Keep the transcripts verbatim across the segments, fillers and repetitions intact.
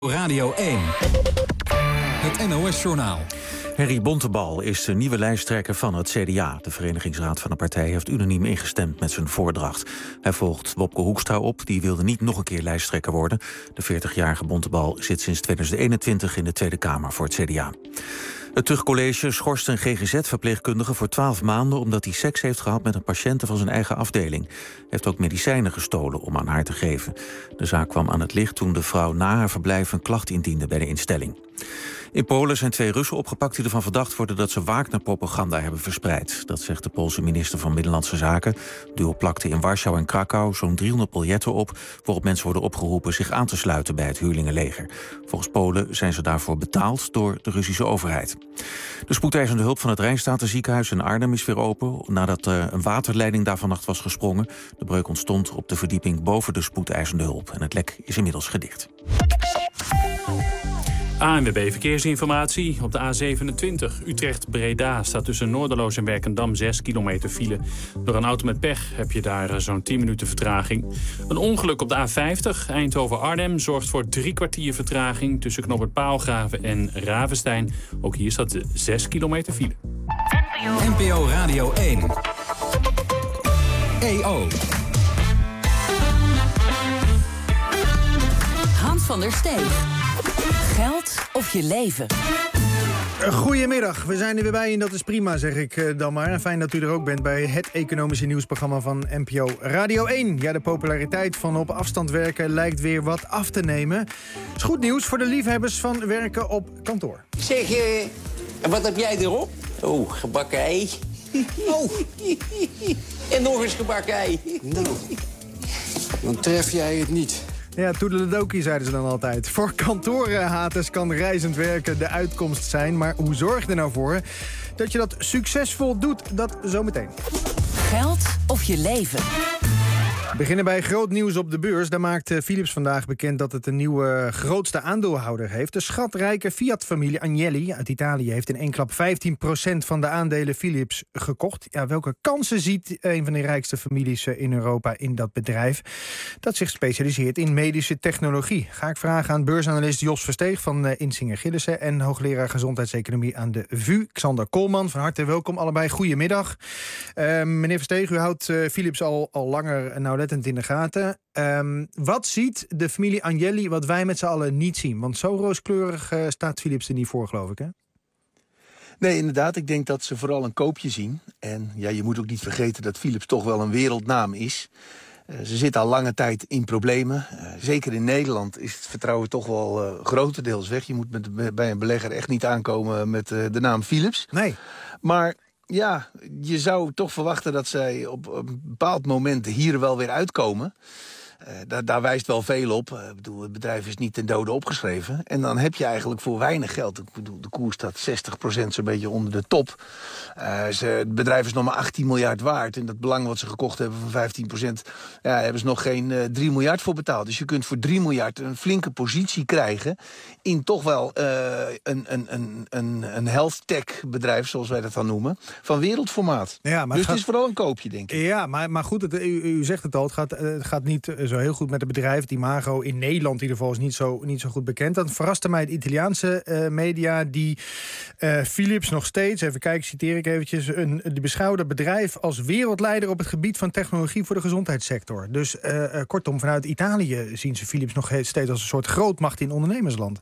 Radio één. Het N O S-journaal. Henry Bontebal is de nieuwe lijsttrekker van het C D A. De verenigingsraad van de partij heeft unaniem ingestemd met zijn voordracht. Hij volgt Wopke Hoekstra op, die wilde niet nog een keer lijsttrekker worden. De veertigjarige Bontebal zit sinds tweeduizend eenentwintig in de Tweede Kamer voor het C D A. Het Tuchtcollege schorst een G G Z-verpleegkundige voor twaalf maanden... omdat hij seks heeft gehad met een patiënte van zijn eigen afdeling. Hij heeft ook medicijnen gestolen om aan haar te geven. De zaak kwam aan het licht toen de vrouw na haar verblijf een klacht indiende bij de instelling. In Polen zijn twee Russen opgepakt die ervan verdacht worden dat ze Wagner-propaganda hebben verspreid. Dat zegt de Poolse minister van Binnenlandse Zaken. Het duo plakte in Warschau en Krakau zo'n driehonderd biljetten op, waarop mensen worden opgeroepen zich aan te sluiten bij het huurlingenleger. Volgens Polen zijn ze daarvoor betaald door de Russische overheid. De spoedeisende hulp van het Rijnsstatenziekenhuis in Arnhem is weer open nadat uh, een waterleiding daar vannacht was gesprongen. De breuk ontstond op de verdieping boven de spoedeisende hulp en het lek is inmiddels gedicht. A N W B Verkeersinformatie. Op de A zevenentwintig Utrecht-Breda staat tussen Noorderloos en Werkendam zes kilometer file. Door een auto met pech heb je daar zo'n tien minuten vertraging. Een ongeluk op de A vijftig Eindhoven-Arnhem zorgt voor drie kwartier vertraging tussen knooppunt Paalgraven en Ravenstein. Ook hier staat de zes kilometer file. N P O Radio één. E O. Hans van der Steeg. Geld of je leven? Goedemiddag, we zijn er weer bij en dat is prima, zeg ik dan maar. En fijn dat u er ook bent bij het economische nieuwsprogramma van N P O Radio één. Ja, de populariteit van op afstand werken lijkt weer wat af te nemen. Is goed nieuws voor de liefhebbers van werken op kantoor. Zeg, uh, wat heb jij erop? Oh, gebakken ei. Oh. En nog eens gebakken ei. Nou, dan tref jij het niet. Ja, toedeledokie zeiden ze dan altijd. Voor kantorenhaters kan reizend werken de uitkomst zijn. Maar hoe zorg je er nou voor dat je dat succesvol doet? Dat zometeen. Geld of je leven? We beginnen bij groot nieuws op de beurs. Daar maakt Philips vandaag bekend dat het een nieuwe grootste aandeelhouder heeft. De schatrijke Fiat-familie Agnelli uit Italië heeft in één klap vijftien procent van de aandelen Philips gekocht. Ja, welke kansen ziet een van de rijkste families in Europa in dat bedrijf dat zich specialiseert in medische technologie? Ga ik vragen aan beursanalist Jos Versteeg van Insinger Gillissen en hoogleraar gezondheidseconomie aan de V U, Xander Koolman. Van harte welkom allebei. Goedemiddag. Uh, meneer Versteeg, u houdt uh, Philips al, al langer nauwlettend in de gaten. Um, wat ziet de familie Agnelli wat wij met z'n allen niet zien? Want zo rooskleurig uh, staat Philips er niet voor, geloof ik, hè? Nee, inderdaad. Ik denk dat ze vooral een koopje zien. En ja, je moet ook niet vergeten dat Philips toch wel een wereldnaam is. Uh, ze zitten al lange tijd in problemen. Uh, zeker in Nederland is het vertrouwen toch wel uh, grotendeels weg. Je moet met, bij een belegger echt niet aankomen met uh, de naam Philips. Nee. Maar ja, je zou toch verwachten dat zij op een bepaald moment hier wel weer uitkomen. Uh, daar, daar wijst wel veel op. Uh, ik bedoel, het bedrijf is niet ten dode opgeschreven. En dan heb je eigenlijk voor weinig geld. Ik bedoel, de koers staat zestig procent zo'n beetje onder de top. Uh, ze, het bedrijf is nog maar achttien miljard waard. En dat belang wat ze gekocht hebben van vijftien procent... Ja, hebben ze nog geen uh, drie miljard voor betaald. Dus je kunt voor drie miljard een flinke positie krijgen in toch wel uh, een, een, een, een, een health tech bedrijf, zoals wij dat dan noemen, van wereldformaat. Ja, maar dus het, gaat... het is vooral een koopje, denk ik. Ja, maar, maar goed, het, u, u zegt het al, het gaat, het gaat niet zo heel goed met het bedrijf. Het imago in Nederland in ieder geval is niet zo, niet zo goed bekend. Dan verraste mij de Italiaanse uh, media die uh, Philips nog steeds, even kijken, citeer ik eventjes, een, die beschouwde het bedrijf als wereldleider op het gebied van technologie voor de gezondheidssector. Dus uh, uh, kortom, vanuit Italië zien ze Philips nog steeds als een soort grootmacht in ondernemersland.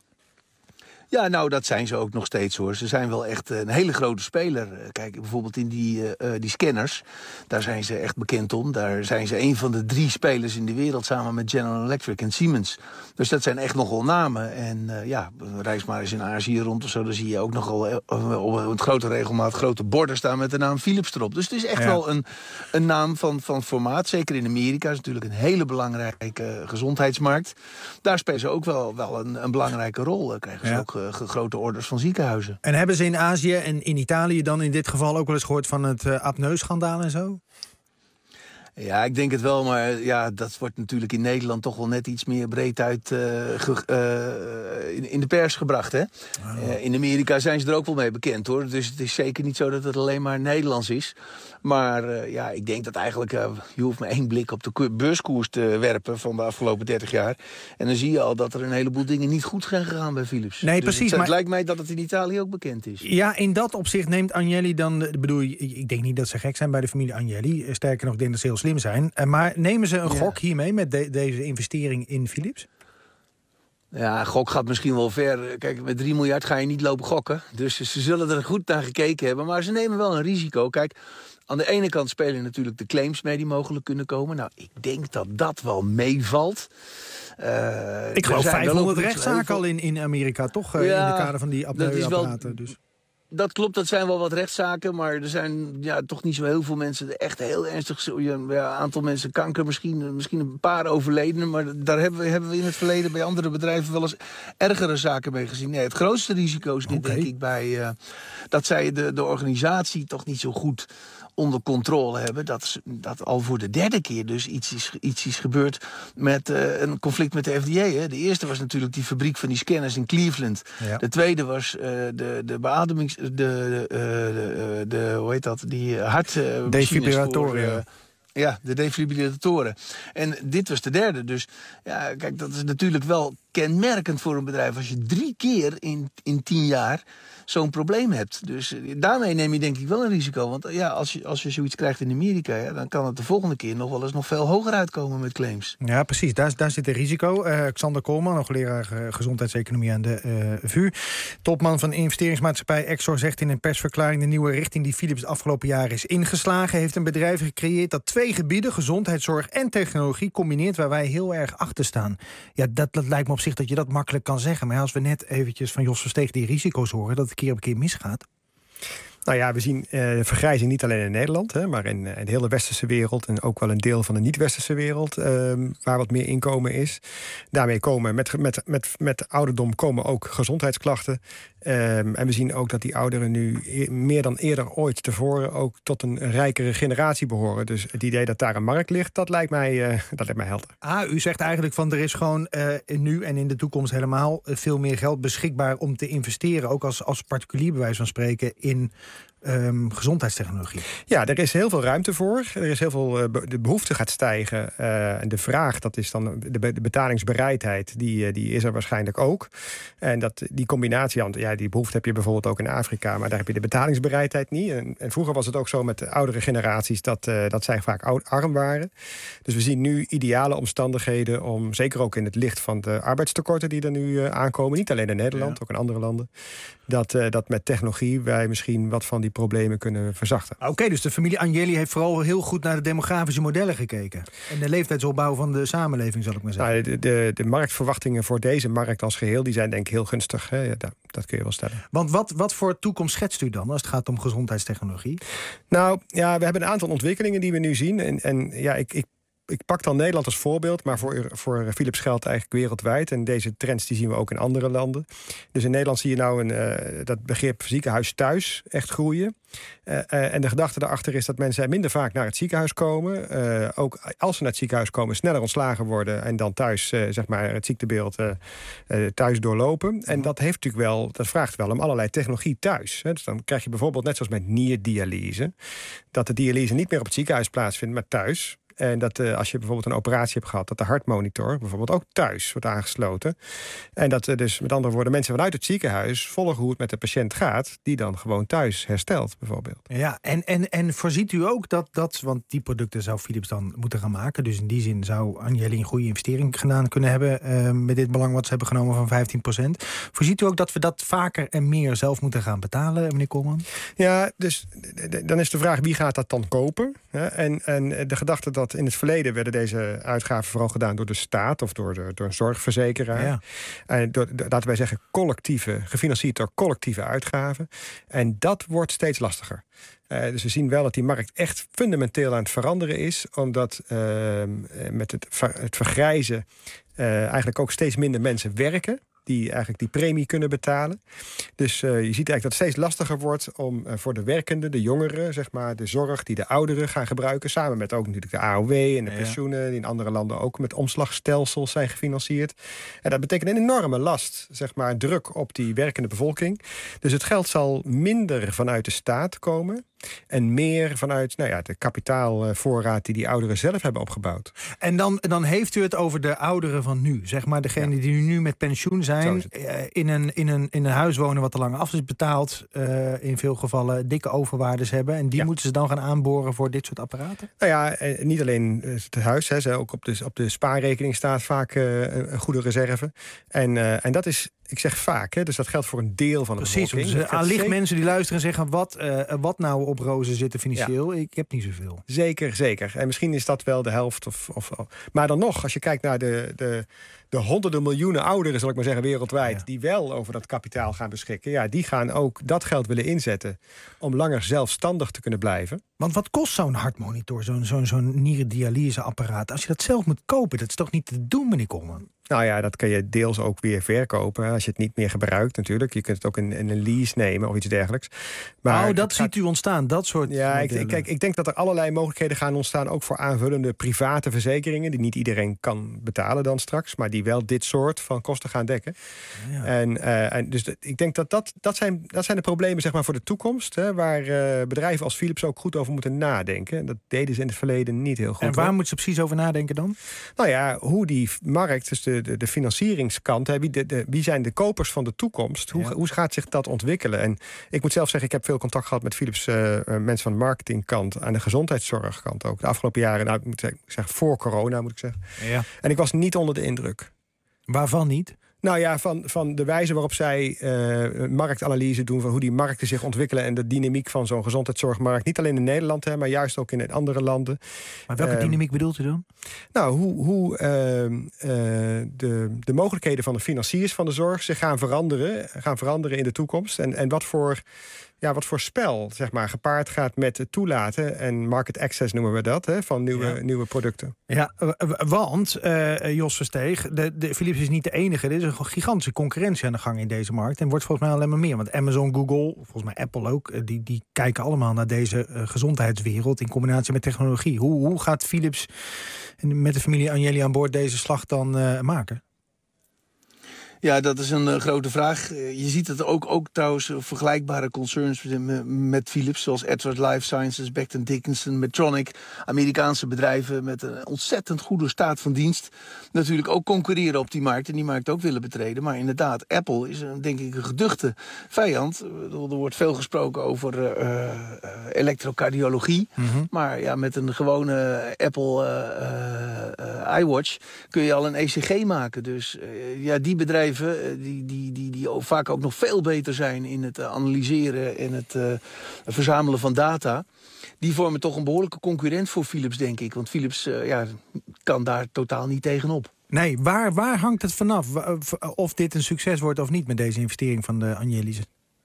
Ja, nou, dat zijn ze ook nog steeds, hoor. Ze zijn wel echt een hele grote speler. Kijk, bijvoorbeeld in die, uh, die scanners, daar zijn ze echt bekend om. Daar zijn ze een van de drie spelers in de wereld, samen met General Electric en Siemens. Dus dat zijn echt nogal namen. En uh, ja, reis maar eens in Azië rond of zo, dan zie je ook nogal uh, op een grote regelmaat grote borden staan met de naam Philips erop. Dus het is echt ja. wel een, een naam van, van formaat. Zeker in Amerika is natuurlijk een hele belangrijke uh, gezondheidsmarkt. Daar spelen ze ook wel, wel een, een belangrijke rol. Uh, krijgen ze ja. ook grote orders van ziekenhuizen. En hebben ze in Azië en in Italië dan in dit geval ook wel eens gehoord van het uh, apneu-schandaal en zo? Ja, ik denk het wel, maar ja, dat wordt natuurlijk in Nederland toch wel net iets meer breed uit uh, ge, uh, in, in de pers gebracht. Hè? Oh. Uh, in Amerika zijn ze er ook wel mee bekend, hoor. Dus het is zeker niet zo dat het alleen maar Nederlands is. Maar uh, ja, ik denk dat eigenlijk, uh, je hoeft maar één blik op de beurskoers te werpen van de afgelopen dertig jaar. En dan zie je al dat er een heleboel dingen niet goed zijn gegaan bij Philips. Nee, dus precies. Het, het maar... lijkt mij dat het in Italië ook bekend is. Ja, in dat opzicht neemt Agnelli dan, bedoel, ik denk niet dat ze gek zijn bij de familie Agnelli. Sterker nog, ik denk dat ze heel slim zijn. Maar nemen ze een gok hiermee met de, deze investering in Philips? Ja, gok gaat misschien wel ver. Kijk, met drie miljard ga je niet lopen gokken. Dus ze zullen er goed naar gekeken hebben. Maar ze nemen wel een risico. Kijk, aan de ene kant spelen natuurlijk de claims mee die mogelijk kunnen komen. Nou, ik denk dat dat wel meevalt. Uh, ik geloof vijfhonderd rechtszaken al in, in Amerika, toch? Uh, ja, in de kader van die apneuapparaten. Dus. Dat klopt, dat zijn wel wat rechtszaken. Maar er zijn ja, toch niet zo heel veel mensen echt heel ernstig. Een ja, aantal mensen kanker, misschien, misschien een paar overledenen. Maar daar hebben we, hebben we in het verleden bij andere bedrijven wel eens ergere zaken mee gezien. Nee, het grootste risico is dit, okay. denk ik, bij uh, dat zij de, de organisatie toch niet zo goed onder controle hebben. Dat, dat al voor de derde keer dus iets is, iets is gebeurd met uh, een conflict met de F D A. Hè. De eerste was natuurlijk die fabriek van die scanners in Cleveland. Ja. De tweede was uh, de, de beademings... De, de, uh, de, de, hoe heet dat? Die hart... Uh, defibrillatoren. Uh, ja, de defibrillatoren. En dit was de derde. Dus ja, kijk, dat is natuurlijk wel kenmerkend voor een bedrijf als je drie keer in, in tien jaar zo'n probleem hebt. Dus uh, daarmee neem je denk ik wel een risico. Want ja, als je, als je zoiets krijgt in Amerika, ja, dan kan het de volgende keer nog wel eens nog veel hoger uitkomen met claims. Ja, precies. Daar, daar zit een risico. Uh, Xander Koolman, hoogleraar uh, gezondheidseconomie aan de uh, V U. Topman van investeringsmaatschappij Exor zegt in een persverklaring: de nieuwe richting die Philips de afgelopen jaren is ingeslagen, heeft een bedrijf gecreëerd dat twee gebieden, gezondheidszorg en technologie, combineert waar wij heel erg achter staan. Ja, dat, dat lijkt me op zich dat je dat makkelijk kan zeggen. Maar als we net eventjes van Jos Versteeg die risico's horen, dat het keer op keer misgaat. Nou ja, we zien uh, vergrijzing niet alleen in Nederland, hè, maar in, in de hele westerse wereld en ook wel een deel van de niet-westerse wereld, uh, waar wat meer inkomen is. Daarmee komen met, met, met, met ouderdom komen ook gezondheidsklachten. Um, en we zien ook dat die ouderen nu e- meer dan eerder ooit tevoren ook tot een rijkere generatie behoren. Dus het idee dat daar een markt ligt, dat lijkt mij, uh, dat lijkt mij helder. Ah, u zegt eigenlijk van er is gewoon uh, nu en in de toekomst helemaal uh, veel meer geld beschikbaar om te investeren, ook als, als particulier bij wijze van spreken, in Um, gezondheidstechnologie. Ja, er is heel veel ruimte voor. Er is heel veel, uh, de behoefte gaat stijgen. Uh, en de vraag, dat is dan de, de betalingsbereidheid, die, uh, die is er waarschijnlijk ook. En dat, die combinatie, want ja, die behoefte heb je bijvoorbeeld ook in Afrika, maar daar heb je de betalingsbereidheid niet. En, en vroeger was het ook zo met de oudere generaties dat, uh, dat zij vaak oud, arm waren. Dus we zien nu ideale omstandigheden om, zeker ook in het licht van de arbeidstekorten die er nu uh, aankomen, niet alleen in Nederland, ja. ook in andere landen, dat, uh, dat met technologie wij misschien wat van die problemen kunnen verzachten. Oké, okay, dus de familie Agnelli heeft vooral heel goed naar de demografische modellen gekeken. En de leeftijdsopbouw van de samenleving, zal ik maar zeggen. Nou, de, de, de marktverwachtingen voor deze markt als geheel, die zijn denk ik heel gunstig. Hè? Ja, dat, dat kun je wel stellen. Want wat, wat voor toekomst schetst u dan als het gaat om gezondheidstechnologie? Nou, ja, we hebben een aantal ontwikkelingen die we nu zien. En, en ja, ik, ik Ik pak dan Nederland als voorbeeld, maar voor, voor Philips geldt eigenlijk wereldwijd. En deze trends die zien we ook in andere landen. Dus in Nederland zie je nou een, uh, dat begrip ziekenhuis thuis echt groeien. Uh, uh, en de gedachte daarachter is dat mensen minder vaak naar het ziekenhuis komen. Uh, ook als ze naar het ziekenhuis komen, sneller ontslagen worden en dan thuis uh, zeg maar het ziektebeeld uh, uh, thuis doorlopen. En dat heeft natuurlijk wel, dat vraagt wel om allerlei technologie thuis. Hè. Dus dan krijg je bijvoorbeeld net zoals met nierdialyse, dat de dialyse niet meer op het ziekenhuis plaatsvindt, maar thuis. En dat uh, als je bijvoorbeeld een operatie hebt gehad, dat de hartmonitor bijvoorbeeld ook thuis wordt aangesloten. En dat uh, dus met andere woorden mensen vanuit het ziekenhuis volgen hoe het met de patiënt gaat, die dan gewoon thuis herstelt bijvoorbeeld. Ja, en, en, en voorziet u ook dat, dat, want die producten zou Philips dan moeten gaan maken. Dus in die zin zou Agnelli een goede investering gedaan kunnen hebben uh, met dit belang wat ze hebben genomen van vijftien procent. Voorziet u ook dat we dat vaker en meer zelf moeten gaan betalen, meneer Koolman? Ja, dus dan is de vraag wie gaat dat dan kopen? Hè? En, en de gedachte dat in het verleden werden deze uitgaven vooral gedaan door de staat of door, de, door een zorgverzekeraar. Ja. En door, laten wij zeggen, collectieve, gefinancierd door collectieve uitgaven. En dat wordt steeds lastiger. Uh, dus we zien wel dat die markt echt fundamenteel aan het veranderen is, omdat uh, met het, ver, het vergrijzen uh, eigenlijk ook steeds minder mensen werken. die eigenlijk die premie kunnen betalen. Dus uh, je ziet eigenlijk dat het steeds lastiger wordt om uh, voor de werkenden, de jongeren, zeg maar, de zorg die de ouderen gaan gebruiken, samen met ook natuurlijk de A O W en de pensioenen, die in andere landen ook met omslagstelsels zijn gefinancierd. En dat betekent een enorme last, zeg maar, druk op die werkende bevolking. Dus het geld zal minder vanuit de staat komen en meer vanuit nou ja, de kapitaalvoorraad die die ouderen zelf hebben opgebouwd. En dan, dan heeft u het over de ouderen van nu. Zeg maar degene ja. die nu met pensioen zijn, in een, in, een, in een huis wonen wat te lang af is betaald, uh, in veel gevallen dikke overwaardes hebben. En die ja. moeten ze dan gaan aanboren voor dit soort apparaten? Nou ja, niet alleen het huis. Hè, ook op de, op de spaarrekening staat vaak uh, een goede reserve. En, uh, en dat is... Ik zeg vaak, hè, dus dat geldt voor een deel van de Precies, bevolking. Dus allicht zeker... mensen die luisteren en zeggen, wat, uh, wat nou op rozen zitten financieel? Ja. Ik heb niet zoveel. Zeker, zeker. En misschien is dat wel de helft. Of, of, maar dan nog, als je kijkt naar de, de, de honderden miljoenen ouderen, zal ik maar zeggen, wereldwijd, ja. die wel over dat kapitaal gaan beschikken. Ja, die gaan ook dat geld willen inzetten om langer zelfstandig te kunnen blijven. Want wat kost zo'n hartmonitor, zo'n zo'n zo'n nierendialyseapparaat? Als je dat zelf moet kopen, dat is toch niet te doen, meneer Koolman? Nou ja, dat kan je deels ook weer verkopen. Als je het niet meer gebruikt natuurlijk. Je kunt het ook in, in een lease nemen of iets dergelijks. Maar oh, dat ziet gaat... u ontstaan, dat soort Ja, ik, kijk, ik denk dat er allerlei mogelijkheden gaan ontstaan, ook voor aanvullende private verzekeringen, die niet iedereen kan betalen dan straks, maar die wel dit soort van kosten gaan dekken. Ja. En, uh, en dus ik denk dat dat, dat, zijn, dat zijn de problemen, zeg maar, voor de toekomst, hè, waar uh, bedrijven als Philips ook goed over moeten nadenken. Dat deden ze in het verleden niet heel goed. En waar hoor. moeten ze precies over nadenken dan? Nou ja, hoe die markt, dus de De, de financieringskant, hè, wie, de, de, wie zijn de kopers van de toekomst? Hoe, ja. hoe gaat zich dat ontwikkelen? En ik moet zelf zeggen, ik heb veel contact gehad met Philips uh, mensen van de marketingkant, aan de gezondheidszorgkant ook. De afgelopen jaren, nou, ik moet zeggen, voor corona moet ik zeggen. Ja. En ik was niet onder de indruk. Waarvan niet? Nou ja, van, van de wijze waarop zij uh, marktanalyse doen, van hoe die markten zich ontwikkelen en de dynamiek van zo'n gezondheidszorgmarkt. Niet alleen in Nederland, hè, maar juist ook in andere landen. Maar welke uh, dynamiek bedoelt u dan? Nou, hoe, hoe uh, uh, de, de mogelijkheden van de financiers van de zorg zich gaan veranderen, gaan veranderen in de toekomst. En, en wat voor... Ja, wat voor spel, zeg maar, gepaard gaat met het toelaten en market access noemen we dat, hè, van nieuwe, ja. nieuwe producten. Ja, want, uh, Jos Versteeg, de, de Philips is niet de enige. Er is een gigantische concurrentie aan de gang in deze markt. En wordt volgens mij alleen maar meer. Want Amazon, Google, volgens mij Apple ook, die, die kijken allemaal naar deze uh, gezondheidswereld in combinatie met technologie. Hoe, hoe gaat Philips met de familie Agnelli aan boord deze slag dan uh, maken? Ja, dat is een uh, grote vraag. Uh, je ziet het ook, ook trouwens uh, vergelijkbare concerns met, met Philips, zoals Edwards Life Sciences, Becton Dickinson, Medtronic, Amerikaanse bedrijven met een ontzettend goede staat van dienst, natuurlijk ook concurreren op die markt en die markt ook willen betreden. Maar inderdaad, Apple is een, denk ik een geduchte vijand. Er wordt veel gesproken over uh, uh, elektrocardiologie, mm-hmm. maar ja, met een gewone Apple uh, uh, uh, iWatch kun je al een E C G maken. Dus uh, ja, die bedrijven Die, die, die, die vaak ook nog veel beter zijn in het analyseren en het uh, verzamelen van data, die vormen toch een behoorlijke concurrent voor Philips, denk ik. Want Philips uh, ja, kan daar totaal niet tegenop. Nee, waar, waar hangt het vanaf? Of dit een succes wordt of niet met deze investering van de Agnelli's?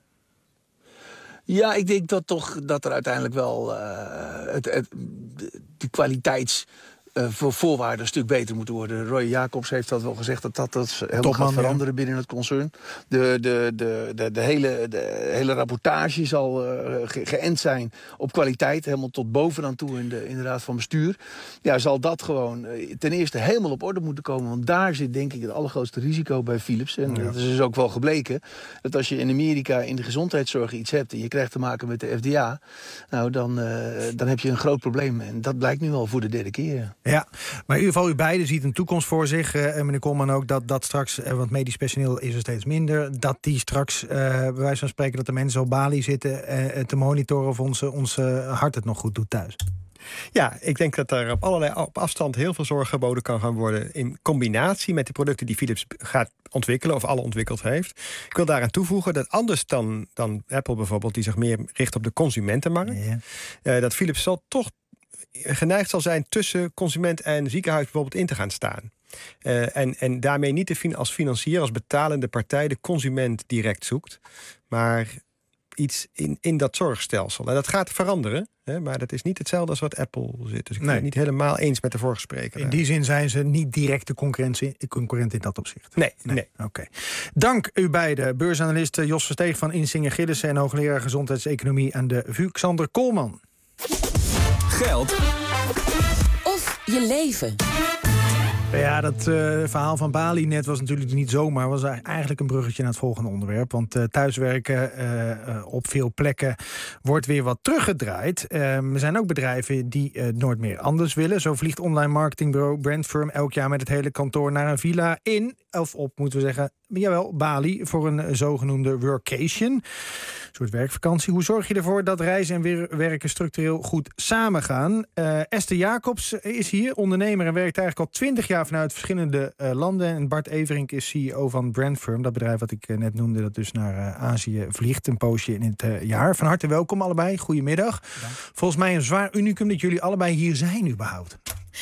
Ja, ik denk dat toch dat er uiteindelijk wel uh, het, het, de, de kwaliteits... Uh, voor voorwaarden een stuk beter moeten worden. Roy Jacobs heeft dat wel gezegd, dat dat, dat helemaal Topman, gaat veranderen ja. binnen het concern. De, de, de, de, de, hele, de hele rapportage zal uh, ge, geënt zijn op kwaliteit, helemaal tot bovenaan toe in de, in de Raad van Bestuur. Ja, zal dat gewoon uh, ten eerste helemaal op orde moeten komen, want daar zit denk ik het allergrootste risico bij Philips. En ja. dat is dus ook wel gebleken, dat als je in Amerika in de gezondheidszorg iets hebt en je krijgt te maken met de F D A, nou dan, uh, dan heb je een groot probleem. En dat blijkt nu al voor de derde keer. Ja, maar in ieder geval u beiden ziet een toekomst voor zich. Uh, meneer Koolman ook, dat, dat straks, uh, want medisch personeel is er steeds minder, dat die straks, uh, bij wijze van spreken, dat de mensen op balie zitten uh, te monitoren of onze, onze hart het nog goed doet thuis. Ja, ik denk dat er op allerlei op afstand heel veel zorg geboden kan gaan worden in combinatie met de producten die Philips gaat ontwikkelen of alle ontwikkeld heeft. Ik wil daaraan toevoegen dat anders dan, dan Apple bijvoorbeeld, die zich meer richt op de consumentenmarkt, ja. uh, dat Philips zal toch geneigd zal zijn tussen consument en ziekenhuis bijvoorbeeld in te gaan staan. Uh, en, en daarmee niet de, als financier, als betalende partij de consument direct zoekt, maar iets in, in dat zorgstelsel. En dat gaat veranderen, hè, maar dat is niet hetzelfde als wat Apple zit. Dus ik ben Nee. het niet helemaal eens met de vorige spreker. In die zin zijn ze niet direct de concurrentie, concurrent in dat opzicht. Nee, nee. nee. Oké. Okay. Dank u beiden. Beursanalist Jos Versteeg van Insinger Gillissen en hoogleraar gezondheidseconomie aan de V U, Xander Koolman. Geld Of je leven. Ja, dat uh, verhaal van Bali net was natuurlijk niet zomaar. Was eigenlijk een bruggetje naar het volgende onderwerp. Want uh, thuiswerken uh, uh, op veel plekken wordt weer wat teruggedraaid. Uh, er zijn ook bedrijven die uh, nooit meer anders willen. Zo vliegt online marketingbureau Brandfirm elk jaar met het hele kantoor naar een villa in, of op moeten we zeggen, jawel, Bali, voor een uh, zogenoemde workation. Een soort werkvakantie. Hoe zorg je ervoor dat reizen en weer werken structureel goed samengaan? Uh, Esther Jacobs is hier, ondernemer en werkt eigenlijk al twintig jaar vanuit verschillende uh, landen. En Bart Everink is C E O van Brandfirm, dat bedrijf wat ik uh, net noemde, dat dus naar uh, Azië vliegt, een poosje in het uh, jaar. Van harte welkom allebei, goedemiddag. Dank. Volgens mij een zwaar unicum dat jullie allebei hier zijn überhaupt.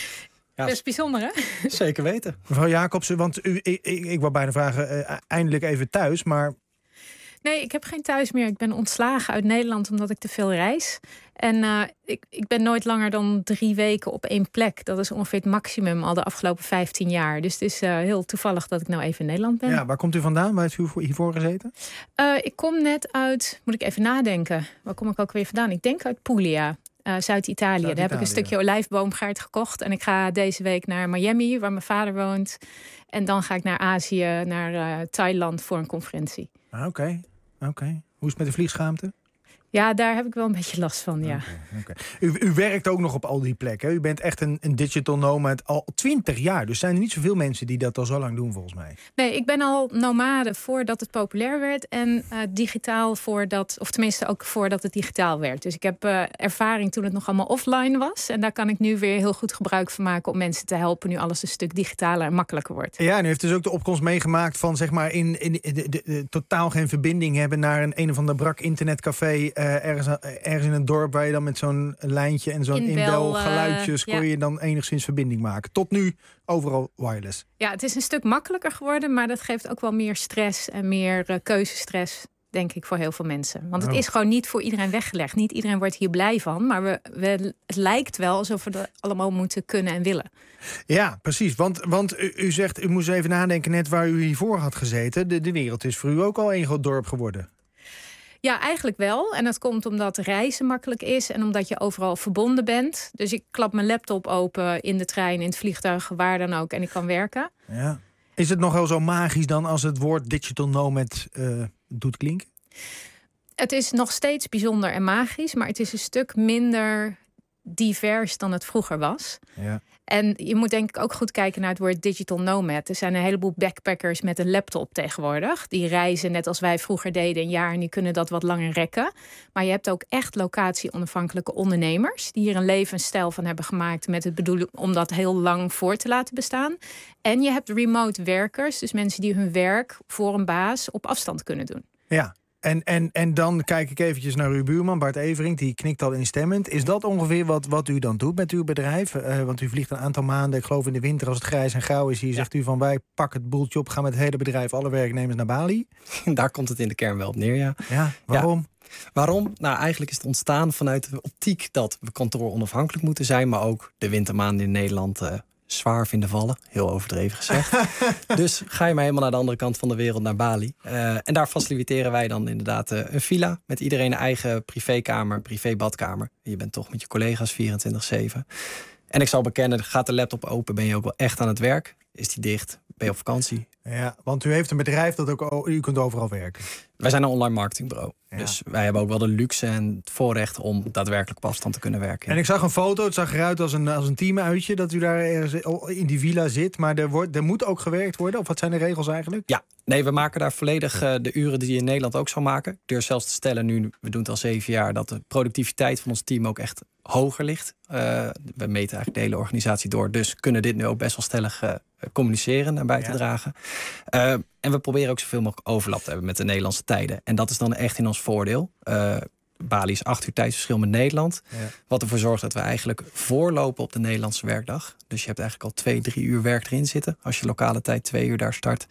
Ja, dat is bijzonder, hè? Zeker weten. Mevrouw Jacobsen, want u, ik, ik, ik wou bijna vragen, uh, eindelijk even thuis, maar... Nee, ik heb geen thuis meer. Ik ben ontslagen uit Nederland omdat ik te veel reis. En uh, ik, ik ben nooit langer dan drie weken op één plek. Dat is ongeveer het maximum al de afgelopen vijftien jaar. Dus het is uh, heel toevallig dat ik nou even in Nederland ben. Ja, waar komt u vandaan? Waar heeft u hiervoor gezeten? Uh, ik kom net uit, moet ik even nadenken. Waar kom ik ook weer vandaan? Ik denk uit Puglia. Uh, Zuid-Italië. Zuid Daar heb ik een stukje olijfboomgaard gekocht. En ik ga deze week naar Miami, waar mijn vader woont. En dan ga ik naar Azië, naar uh, Thailand voor een conferentie. Oké, okay. oké. Okay. Hoe is het met de vliegschaamte? Ja, daar heb ik wel een beetje last van, ja. Okay, okay. U, u werkt ook nog op al die plekken. U bent echt een, een digital nomad al twintig jaar. Dus zijn er niet zoveel mensen die dat al zo lang doen, volgens mij. Nee, ik ben al nomade voordat het populair werd. En uh, digitaal voordat, of tenminste ook voordat het digitaal werd. Dus ik heb uh, ervaring toen het nog allemaal offline was. En daar kan ik nu weer heel goed gebruik van maken om mensen te helpen nu alles een stuk digitaler en makkelijker wordt. Ja, en u heeft dus ook de opkomst meegemaakt van zeg maar in, in de, de, de, de, totaal geen verbinding hebben naar een een of ander brak internetcafé. Uh, ergens, ergens in een dorp waar je dan met zo'n lijntje en zo'n inbel uh, geluidjes kon ja. je dan enigszins verbinding maken. Tot nu overal wireless. Ja, het is een stuk makkelijker geworden, maar dat geeft ook wel meer stress en meer uh, keuzestress, denk ik, voor heel veel mensen. Want het oh. is gewoon niet voor iedereen weggelegd. Niet iedereen wordt hier blij van, maar we, we, het lijkt wel alsof we dat allemaal moeten kunnen en willen. Ja, precies. Want, want u, u zegt, u moest even nadenken net waar u hiervoor had gezeten. De, de wereld is voor u ook al een groot dorp geworden. Ja, eigenlijk wel. En dat komt omdat reizen makkelijk is en omdat je overal verbonden bent. Dus ik klap mijn laptop open in de trein, in het vliegtuig, waar dan ook, en ik kan werken. Ja. Is het nog wel zo magisch dan als het woord digital nomad uh, doet klinken? Het is nog steeds bijzonder en magisch, maar het is een stuk minder divers dan het vroeger was. Ja. En je moet denk ik ook goed kijken naar het woord digital nomad. Er zijn een heleboel backpackers met een laptop tegenwoordig. Die reizen net als wij vroeger deden een jaar en die kunnen dat wat langer rekken. Maar je hebt ook echt locatie-onafhankelijke ondernemers die hier een levensstijl van hebben gemaakt met het bedoelen om dat heel lang voor te laten bestaan. En je hebt remote werkers, dus mensen die hun werk voor een baas op afstand kunnen doen. Ja. En, en, en dan kijk ik eventjes naar uw buurman, Bart Everink, die knikt al instemmend. Is dat ongeveer wat, wat u dan doet met uw bedrijf? Uh, want u vliegt een aantal maanden, ik geloof in de winter als het grijs en grauw is. Hier ja. zegt u van wij pakken het boeltje op, gaan met het hele bedrijf, alle werknemers naar Bali. Daar komt het in de kern wel op neer, ja. Ja, waarom? Ja. Waarom? Nou, eigenlijk is het ontstaan vanuit de optiek dat we kantoor onafhankelijk moeten zijn, maar ook de wintermaanden in Nederland Uh, zwaar vinden vallen. Heel overdreven gezegd. Dus ga je maar helemaal naar de andere kant van de wereld, naar Bali. Uh, en daar faciliteren wij dan inderdaad uh, een villa met iedereen een eigen privékamer, privébadkamer. Je bent toch met je collega's vierentwintig zeven. En ik zal bekennen, gaat de laptop open, ben je ook wel echt aan het werk. Is die dicht, ben je op vakantie. Ja, want u heeft een bedrijf dat ook, u kunt overal werken. Wij zijn een online marketingbureau. Ja. Dus wij hebben ook wel de luxe en het voorrecht om daadwerkelijk op afstand te kunnen werken. En ik zag een foto, het zag eruit als een, als een teamuitje dat u daar ergens in die villa zit. Maar er, wordt, er moet ook gewerkt worden? Of wat zijn de regels eigenlijk? Ja, nee, we maken daar volledig uh, de uren die je in Nederland ook zou maken. Ik durf zelfs te stellen nu, we doen het al zeven jaar, dat de productiviteit van ons team ook echt hoger ligt. Uh, we meten eigenlijk de hele organisatie door. Dus kunnen dit nu ook best wel stellig uh, communiceren en bij ja. te dragen. Uh, en we proberen ook zoveel mogelijk overlap te hebben met de Nederlandse tijden. En dat is dan echt in ons voordeel. Uh, Bali is acht uur tijdsverschil met Nederland. Ja. Wat ervoor zorgt dat we eigenlijk voorlopen op de Nederlandse werkdag. Dus je hebt eigenlijk al twee, drie uur werk erin zitten. Als je lokale tijd twee uur daar start.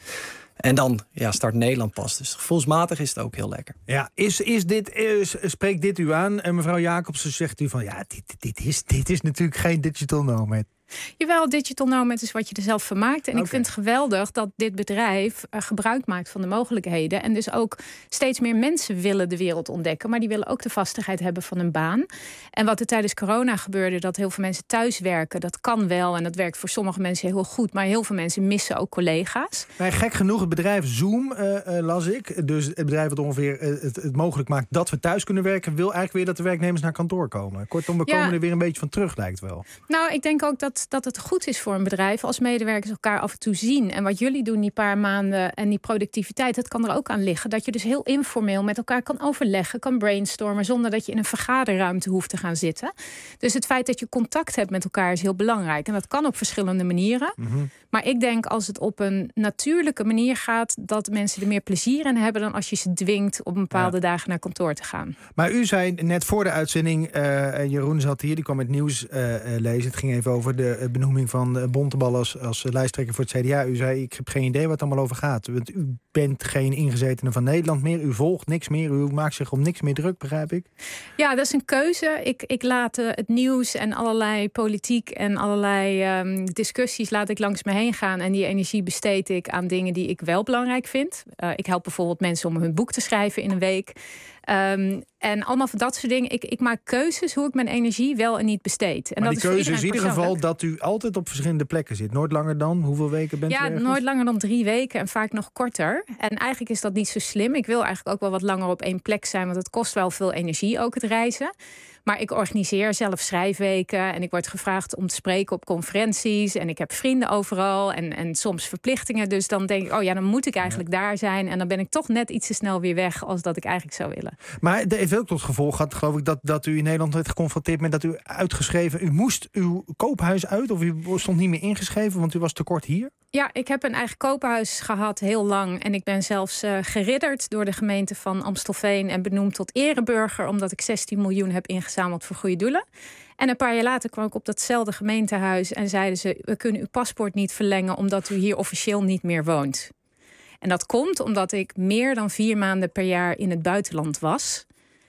En dan ja, start Nederland pas. Dus gevoelsmatig is het ook heel lekker. Ja, is, is dit, is, spreekt dit u aan? En mevrouw Jacobsen zegt u van... ja, dit, dit, is, dit is natuurlijk geen digital nomad. Jawel, digital nomad is wat je er zelf van maakt. En okay. ik vind het geweldig dat dit bedrijf uh, gebruik maakt van de mogelijkheden. En dus ook steeds meer mensen willen de wereld ontdekken. Maar die willen ook de vastigheid hebben van een baan. En wat er tijdens corona gebeurde, dat heel veel mensen thuis werken. Dat kan wel en dat werkt voor sommige mensen heel goed. Maar heel veel mensen missen ook collega's. Maar gek genoeg, het bedrijf Zoom, uh, uh, las ik. Dus het bedrijf dat ongeveer uh, het, het mogelijk maakt dat we thuis kunnen werken, wil eigenlijk weer dat de werknemers naar kantoor komen. Kortom, we ja. komen er weer een beetje van terug, lijkt wel. Nou, ik denk ook dat dat het goed is voor een bedrijf als medewerkers elkaar af en toe zien. En wat jullie doen die paar maanden en die productiviteit, dat kan er ook aan liggen. Dat je dus heel informeel met elkaar kan overleggen, kan brainstormen, zonder dat je in een vergaderruimte hoeft te gaan zitten. Dus het feit dat je contact hebt met elkaar is heel belangrijk. En dat kan op verschillende manieren. Mm-hmm. Maar ik denk als het op een natuurlijke manier gaat, dat mensen er meer plezier in hebben dan als je ze dwingt op bepaalde ja. dagen naar kantoor te gaan. Maar u zei net voor de uitzending, uh, Jeroen zat hier, die kwam het nieuws uh, lezen. Het ging even over de benoeming van Bontebal als, als lijsttrekker voor het C D A. U zei, ik heb geen idee wat het allemaal over gaat. Want u bent geen ingezetene van Nederland meer. U volgt niks meer. U maakt zich om niks meer druk, begrijp ik? Ja, dat is een keuze. Ik, ik laat uh, het nieuws en allerlei politiek en allerlei um, discussies laat ik langs me heen gaan. En die energie besteed ik aan dingen die ik wel belangrijk vind. Uh, ik help bijvoorbeeld mensen om hun boek te schrijven in een week. Um, en allemaal van dat soort dingen. Ik, ik maak keuzes hoe ik mijn energie wel en niet besteed. En maar dat die is keuze is in ieder geval dat u altijd op verschillende plekken zit. Nooit langer dan? Hoeveel weken bent ja, u ergens? nooit langer dan drie weken en vaak nog korter. En eigenlijk is dat niet zo slim. Ik wil eigenlijk ook wel wat langer op één plek zijn, want het kost wel veel energie ook het reizen. Maar ik organiseer zelf schrijfweken en ik word gevraagd om te spreken op conferenties. En ik heb vrienden overal en, en soms verplichtingen. Dus dan denk ik, oh ja, dan moet ik eigenlijk ja. daar zijn. En dan ben ik toch net iets te snel weer weg als dat ik eigenlijk zou willen. Maar het heeft ook tot gevolg gehad, geloof ik, dat, dat u in Nederland werd geconfronteerd met dat u uitgeschreven... U moest uw koophuis uit of u stond niet meer ingeschreven, want u was tekort hier? Ja, ik heb een eigen koophuis gehad heel lang. En ik ben zelfs uh, geridderd door de gemeente van Amstelveen en benoemd tot ereburger, omdat ik zestien miljoen heb ingezameld voor goede doelen. En een paar jaar later kwam ik op datzelfde gemeentehuis en zeiden ze, we kunnen uw paspoort niet verlengen omdat u hier officieel niet meer woont. En dat komt omdat ik meer dan vier maanden per jaar in het buitenland was.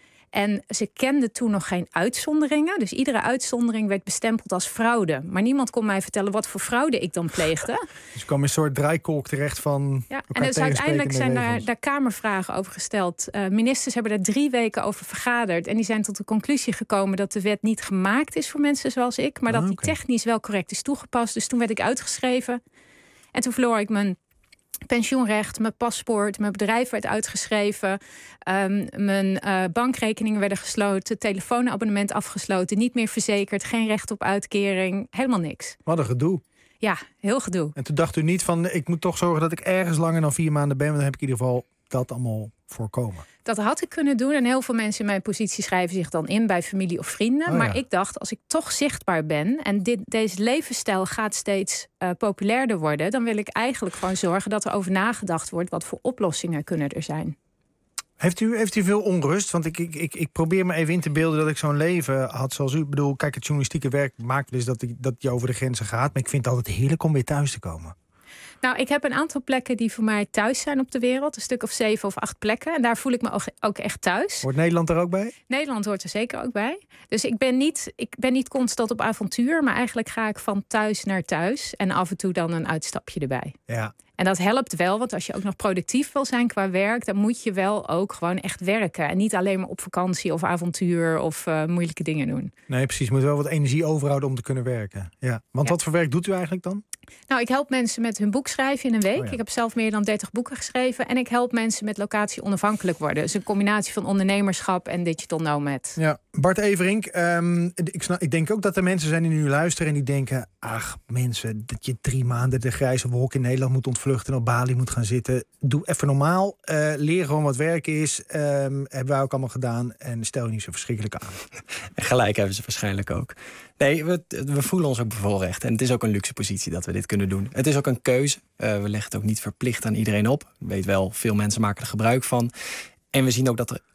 En ze kenden toen nog geen uitzonderingen. Dus iedere uitzondering werd bestempeld als fraude. Maar niemand kon mij vertellen wat voor fraude ik dan pleegde. Dus je kwam in een soort draaikolk terecht van... Ja, en dus uiteindelijk zijn daar, daar kamervragen over gesteld. Uh, ministers hebben daar drie weken over vergaderd. En die zijn tot de conclusie gekomen dat de wet niet gemaakt is voor mensen zoals ik. Maar dat die okay. technisch wel correct is toegepast. Dus toen werd ik uitgeschreven. En toen verloor ik mijn pensioenrecht, mijn paspoort, mijn bedrijf werd uitgeschreven. Um, mijn uh, bankrekeningen werden gesloten, telefoonabonnement afgesloten, niet meer verzekerd, geen recht op uitkering, helemaal niks. Wat een gedoe. Ja, heel gedoe. En toen dacht u niet van, ik moet toch zorgen dat ik ergens langer dan vier maanden ben, want dan heb ik in ieder geval dat allemaal voorkomen. Dat had ik kunnen doen en heel veel mensen in mijn positie schrijven zich dan in bij familie of vrienden. Oh ja. Maar ik dacht, als ik toch zichtbaar ben en dit, deze levensstijl gaat steeds uh, populairder worden, dan wil ik eigenlijk gewoon zorgen dat er over nagedacht wordt wat voor oplossingen kunnen er zijn. Heeft u, heeft u veel onrust? Want ik, ik, ik, ik probeer me even in te beelden dat ik zo'n leven had zoals u. Ik bedoel, kijk, het journalistieke werk maakt dus dat, ik, dat je over de grenzen gaat. Maar ik vind het altijd heerlijk om weer thuis te komen. Nou, ik heb een aantal plekken die voor mij thuis zijn op de wereld. Een stuk of zeven of acht plekken. En daar voel ik me ook, ook echt thuis. Hoort Nederland er ook bij? Nederland hoort er zeker ook bij. Dus ik ben niet, ik ben niet constant op avontuur. Maar eigenlijk ga ik van thuis naar thuis. En af en toe dan een uitstapje erbij. Ja. En dat helpt wel, want als je ook nog productief wil zijn qua werk, dan moet je wel ook gewoon echt werken. En niet alleen maar op vakantie of avontuur of uh, moeilijke dingen doen. Nee, precies. Je moet wel wat energie overhouden om te kunnen werken. Ja. Want ja. wat voor werk doet u eigenlijk dan? Nou, ik help mensen met hun boek schrijven in een week. Oh ja. Ik heb zelf meer dan dertig boeken geschreven. En ik help mensen met locatie onafhankelijk worden. Dus een combinatie van ondernemerschap en digital nomad. Ja. Bart Everink, um, ik, snap, ik denk ook dat er mensen zijn die nu luisteren en die denken, ach mensen, dat je drie maanden de grijze wolk in Nederland moet ontvluchten en op Bali moet gaan zitten. Doe even normaal. Uh, leer gewoon wat werk is. Um, hebben wij ook allemaal gedaan. En stel je niet zo verschrikkelijk aan. En gelijk hebben ze waarschijnlijk ook. Nee, we, we voelen ons ook bevoorrecht. En het is ook een luxe positie dat we dit kunnen doen. Het is ook een keuze. Uh, we leggen het ook niet verplicht aan iedereen op. Ik weet wel, veel mensen maken er gebruik van. En we zien ook dat er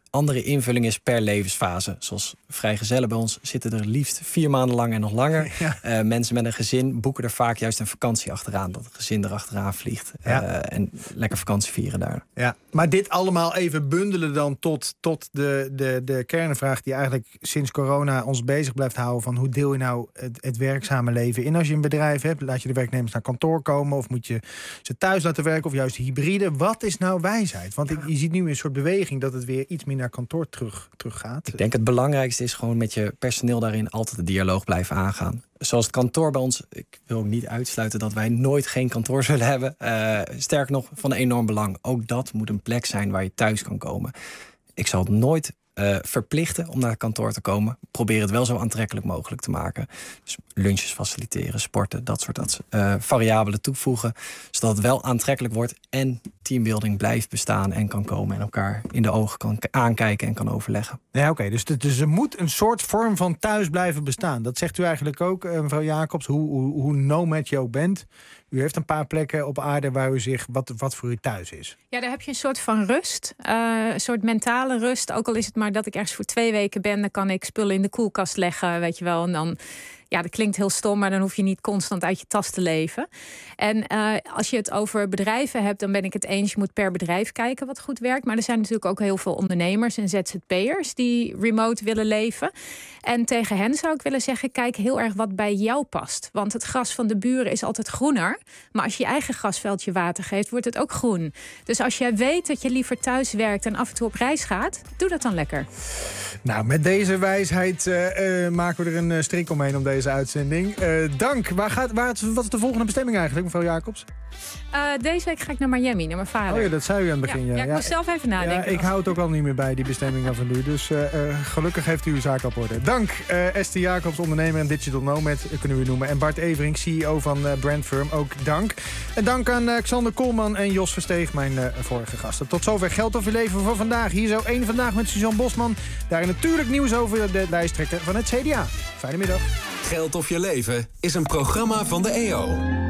andere invulling is per levensfase. Zoals vrijgezellen bij ons zitten er liefst vier maanden lang en nog langer. Ja. Uh, mensen met een gezin boeken er vaak juist een vakantie achteraan. Dat het gezin erachteraan vliegt. Ja. Uh, en lekker vakantie vieren daar. Ja, maar dit allemaal even bundelen dan tot, tot de, de, de kernvraag die eigenlijk sinds corona ons bezig blijft houden. Van hoe deel je nou het, het werkzame leven in als je een bedrijf hebt? Laat je de werknemers naar kantoor komen? Of moet je ze thuis laten werken? Of juist hybride? Wat is nou wijsheid? Want ik, je ziet nu een soort beweging dat het weer iets meer naar kantoor terug, terug gaat. Ik denk het belangrijkste is gewoon met je personeel daarin altijd de dialoog blijven aangaan. Zoals het kantoor bij ons, ik wil ook niet uitsluiten dat wij nooit geen kantoor zullen hebben. Uh, sterker nog, van enorm belang. Ook dat moet een plek zijn waar je thuis kan komen. Ik zal het nooit uh, verplichten om naar het kantoor te komen. Probeer het wel zo aantrekkelijk mogelijk te maken. Dus lunches faciliteren, sporten, dat soort dat, uh, variabelen toevoegen. Zodat het wel aantrekkelijk wordt en teambuilding blijft bestaan en kan komen en elkaar in de ogen kan aankijken en kan overleggen. Ja, oké. Okay. Dus, dus er moet een soort vorm van thuis blijven bestaan. Dat zegt u eigenlijk ook, mevrouw Jacobs, hoe, hoe, hoe nomad je ook bent. U heeft een paar plekken op aarde waar u zich wat, wat voor u thuis is. Ja, daar heb je een soort van rust. Uh, een soort mentale rust. Ook al is het maar dat ik ergens voor twee weken ben, dan kan ik spullen in de koelkast leggen, weet je wel. En dan, ja, dat klinkt heel stom, maar dan hoef je niet constant uit je tas te leven. En uh, als je het over bedrijven hebt, dan ben ik het eens. Je moet per bedrijf kijken wat goed werkt. Maar er zijn natuurlijk ook heel veel ondernemers en Z Z P'ers die remote willen leven. En tegen hen zou ik willen zeggen, kijk heel erg wat bij jou past. Want het gras van de buren is altijd groener. Maar als je je eigen grasveldje water geeft, wordt het ook groen. Dus als jij weet dat je liever thuis werkt en af en toe op reis gaat, doe dat dan lekker. Nou, met deze wijsheid uh, uh, maken we er een uh, strik omheen om deze uitzending. Uh, dank. Waar gaat, waar, wat is de volgende bestemming eigenlijk, mevrouw Jacobs? Uh, deze week ga ik naar Miami, naar mijn vader. Oh ja, dat zei u aan het begin. Ja, ja. ja ik ja, moest zelf even nadenken. Ja, ik hou het ook al niet meer bij, die bestemmingen van u. Dus uh, uh, gelukkig heeft u uw zaak op orde. Dank, uh, Esther Jacobs, ondernemer en digital nomad, kunnen we u noemen. En Bart Everink, C E O van uh, Brandfirm, ook dank. En dank aan uh, Xander Koolman en Jos Versteeg, mijn uh, vorige gasten. Tot zover Geld of je leven voor vandaag. Hier zo één Vandaag met Suzanne Bosman. Daarin natuurlijk nieuws over de lijsttrekker van het C D A. Fijne middag. Geld of je leven is een programma van de E O.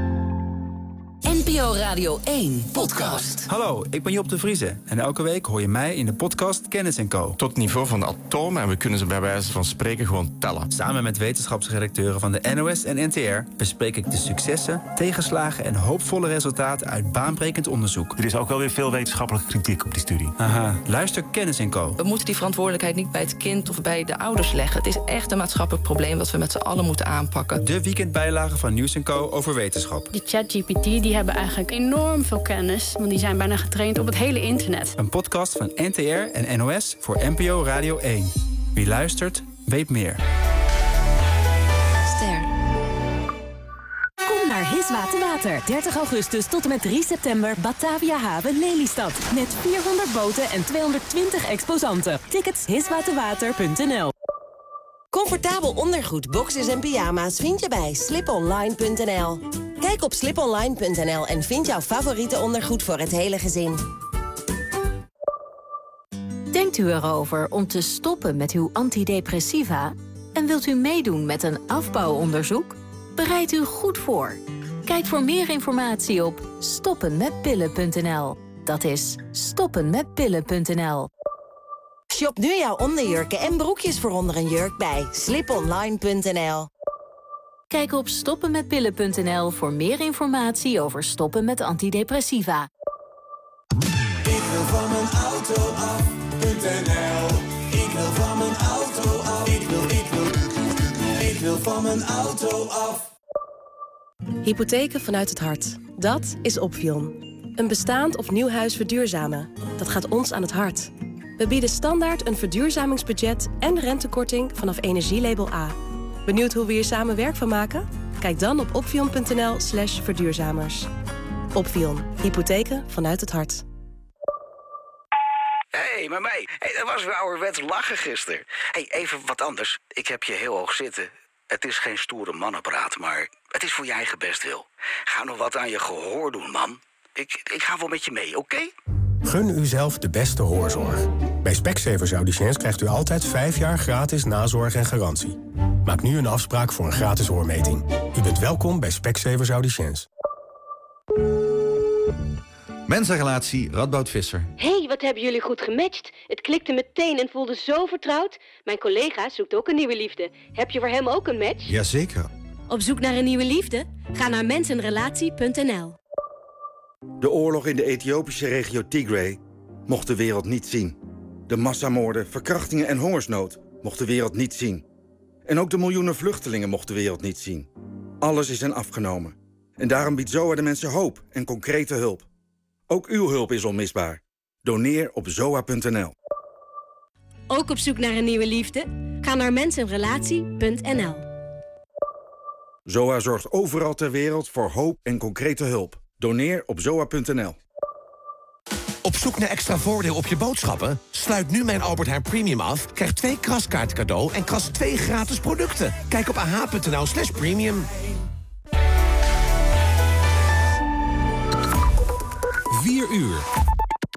N P O Radio één podcast. Hallo, ik ben Job de Vrieze en elke week hoor je mij in de podcast Kennis en Co. Tot het niveau van de atomen en we kunnen ze bij wijze van spreken gewoon tellen. Samen met wetenschapsredacteuren van de N O S en N T R bespreek ik de successen, tegenslagen en hoopvolle resultaten uit baanbrekend onderzoek. Er is ook wel weer veel wetenschappelijke kritiek op die studie. Aha, luister Kennis en Co. We moeten die verantwoordelijkheid niet bij het kind of bij de ouders leggen. Het is echt een maatschappelijk probleem dat we met z'n allen moeten aanpakken. De weekendbijlage van Nieuws en Co over wetenschap. Die ChatGPT die hebben eigenlijk enorm veel kennis, want die zijn bijna getraind op het hele internet. Een podcast van N T R en N O S voor N P O Radio één. Wie luistert, weet meer. Ster. Kom naar Hiswater Water. dertig augustus tot en met drie september Batavia Haven Lelystad. Met vierhonderd boten en tweehonderdtwintig exposanten. Tickets hiswaterwater punt n l. Comfortabel ondergoed, boxers en pyjama's vind je bij sliponline punt n l. Kijk op sliponline punt n l en vind jouw favoriete ondergoed voor het hele gezin. Denkt u erover om te stoppen met uw antidepressiva? En wilt u meedoen met een afbouwonderzoek? Bereid u goed voor. Kijk voor meer informatie op stoppen met pillen punt n l. Dat is stoppen met pillen punt n l. Shop nu jouw onderjurken en broekjes voor onder een jurk bij sliponline punt n l. Kijk op stoppen met pillen punt n l voor meer informatie over stoppen met antidepressiva. Ik wil van mijn auto af.nl. Ik wil van mijn auto af. Ik wil, ik wil, ik wil van mijn auto af. Hypotheken vanuit het hart. Dat is Opvion. Een bestaand of nieuw huis verduurzamen. Dat gaat ons aan het hart. We bieden standaard een verduurzamingsbudget en rentekorting vanaf energielabel A. Benieuwd hoe we hier samen werk van maken? Kijk dan op opvion punt n l slash verduurzamers. Opvion. Hypotheken vanuit het hart. Hé, hey, maar mij. Hey, dat was weer ouderwets lachen gisteren. Hey, even wat anders. Ik heb je heel hoog zitten. Het is geen stoere mannenpraat, maar het is voor je eigen bestwil. Ga nog wat aan je gehoor doen, man. Ik, ik ga wel met je mee, oké? Okay? Gun uzelf de beste hoorzorg. Bij Specsavers Audiciëns krijgt u altijd vijf jaar gratis nazorg en garantie. Maak nu een afspraak voor een gratis hoormeting. U bent welkom bij Specsavers Audiciëns. Mensenrelatie Radboud Visser. Hé, hey, wat hebben jullie goed gematcht. Het klikte meteen en voelde zo vertrouwd. Mijn collega zoekt ook een nieuwe liefde. Heb je voor hem ook een match? Jazeker. Op zoek naar een nieuwe liefde? Ga naar mensenrelatie punt n l. De oorlog in de Ethiopische regio Tigray mocht de wereld niet zien. De massamoorden, verkrachtingen en hongersnood mocht de wereld niet zien. En ook de miljoenen vluchtelingen mocht de wereld niet zien. Alles is hen afgenomen. En daarom biedt ZOA de mensen hoop en concrete hulp. Ook uw hulp is onmisbaar. Doneer op zoa punt n l. Ook op zoek naar een nieuwe liefde? Ga naar mensenrelatie punt n l. ZOA zorgt overal ter wereld voor hoop en concrete hulp. Doneer op zoa punt n l. Op zoek naar extra voordeel op je boodschappen? Sluit nu mijn Albert Heijn Premium af, krijg twee kraskaarten cadeau en kras twee gratis producten. Kijk op ah punt n l slash premium. vier uur.